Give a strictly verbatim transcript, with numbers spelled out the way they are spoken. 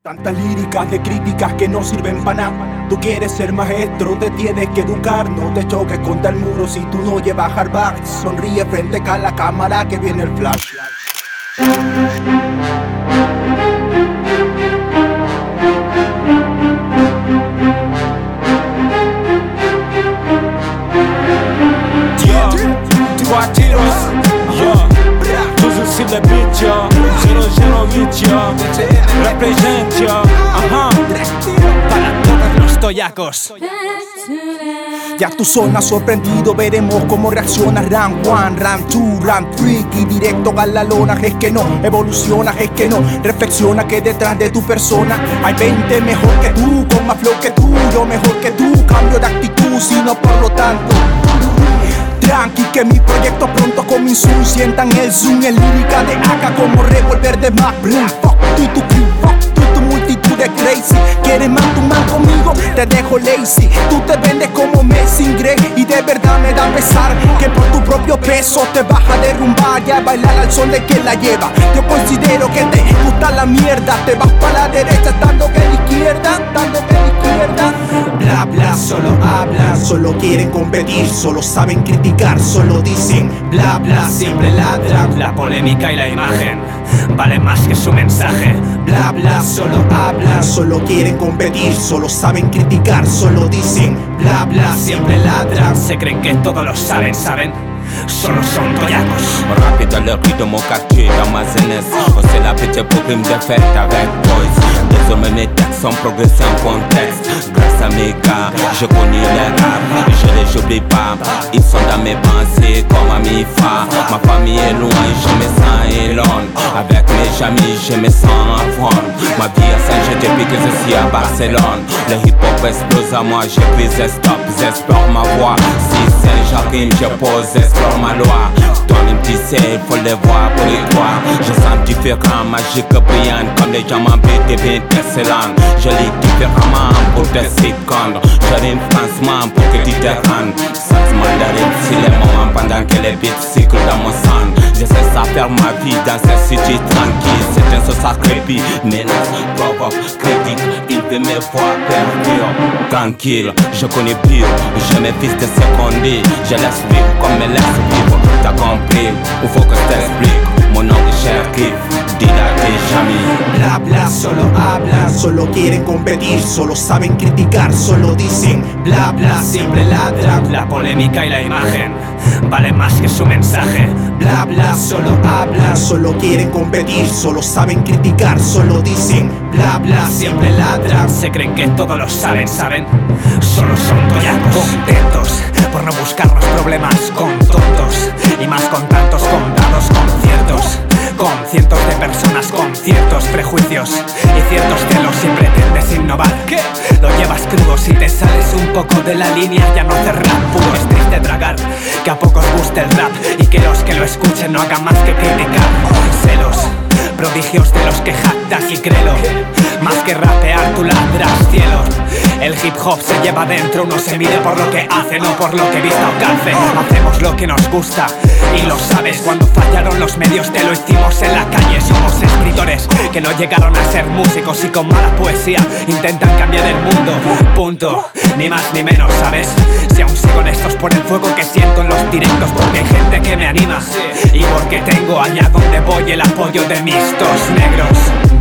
Tantas líricas de críticas que no sirven para nada. Tú quieres ser maestro, te tienes que educar. No te choques contra el muro si tú no llevas Harvard. Sonríe frente a la cámara que viene el flash. Guachiros, yo, tudo se le beat, yo, zero zero hit, yo, represent, yo, ajá, para todos los toyacos. Ya tú zona sorprendido, veremos cómo reacciona. Round one, round two, round three, y directo a la lona. Es que no, evoluciona, es que no, reflexiona que detrás de tu persona hay veinte mejor que tú, con más flow que tú, yo mejor que tú. Cambio de actitud, sino por lo tanto tranqui que mi proyecto pronto comenzó. Sientan el zoom en lírica de acá como revólver de Mac. Fuck tú y tu crew, fuck tú y tu multitud de crazy. ¿Quieres man tu man conmigo? Te dejo lazy. Tú te vendes como Messi Gray y de verdad me da pesar que por tu propio peso te vas a derrumbar. Ya bailar al son de quien la lleva. Yo considero que te gusta la mierda. Te vas para la derecha estando que a la izquierda, estando que a la izquierda. Bla bla, solo hablan, solo quieren competir, solo saben criticar, solo dicen bla bla, siempre ladran. La polémica y la imagen valen más que su mensaje. Bla bla, solo hablan, solo quieren competir, solo saben criticar, solo dicen bla bla, siempre ladran. Se creen que todos lo saben, ¿saben? Solo sont toyacos. Rapide le cri de mon quartier dans ma jeunesse. On s'est la pitié pour une défaite avec boys. Désormais mes textes ont progressé en contexte. Grâce à mes gars, je connais les rap. Je les oublie pas, ils sont dans mes pensées comme amis fa. Ma famille est loin, je me sens alone. Avec mes amis, je me sens en forme. Ma vie a changé depuis que je suis à Barcelone. Le hip-hop explose à moi, j'ai pris stop, j'explore ma voix. Si c'est Jacqueline, je pose, explore ma loi. Toi-même tu sais, il faut les voir pour y croire. Je sens différent, magique, brillant. Comme les diamants bétés, bien excellent. Je lis différemment pour te secondes. Je rime franchement pour que tu te rendes. Sentiment d'arrêt, si les moments pendant que les beats cyclent dans mon sang. Je sais ça faire ma vie dans cette cité tranquille. C'est un sauce à crépi, menace, provoque, critique. Il veut me voir perdu, tranquille. Je connais pire, je me fils de secondes. Je laisse vivre comme me laisse vivre. T'as compris, il faut que je t'explique. Mon nom est Cher Cliff, dile a tes amis. Bla bla, solo hablan, solo quieren competir, solo saben criticar, solo dicen bla bla, siempre ladran. La polémica y la imagen valen más que su mensaje. Bla bla, solo hablan, solo quieren competir, solo saben criticar, solo dicen bla bla, siempre ladran. Se creen que todos lo saben, ¿saben? Solo son toyacos. Contentos por no buscar los problemas con tontos y más con tantos contados conciertos. Con cientos de personas con ciertos prejuicios y ciertos celos y pretendes innovar. ¿Qué? Lo llevas crudo si te sales un poco de la línea, ya no haces rap puro. Es triste tragar que a pocos guste el rap y que los que lo escuchen no hagan más que criticar. Celos, prodigios de los que jactas y créelo. Más que rapear tú ladras cielo. El hip hop se lleva dentro, uno se mide por lo que hace, no por lo que vista o calce. Hacemos lo que nos gusta y lo sabes. Cuando fallaron los medios te lo hicimos en la calle. Somos escritores que no llegaron a ser músicos y con mala poesía intentan cambiar el mundo. Punto, ni más ni menos, ¿sabes? Si aún sigo en estos por el fuego que siento en los directos, porque hay gente que me anima y porque tengo allá donde voy el apoyo de mis dos negros.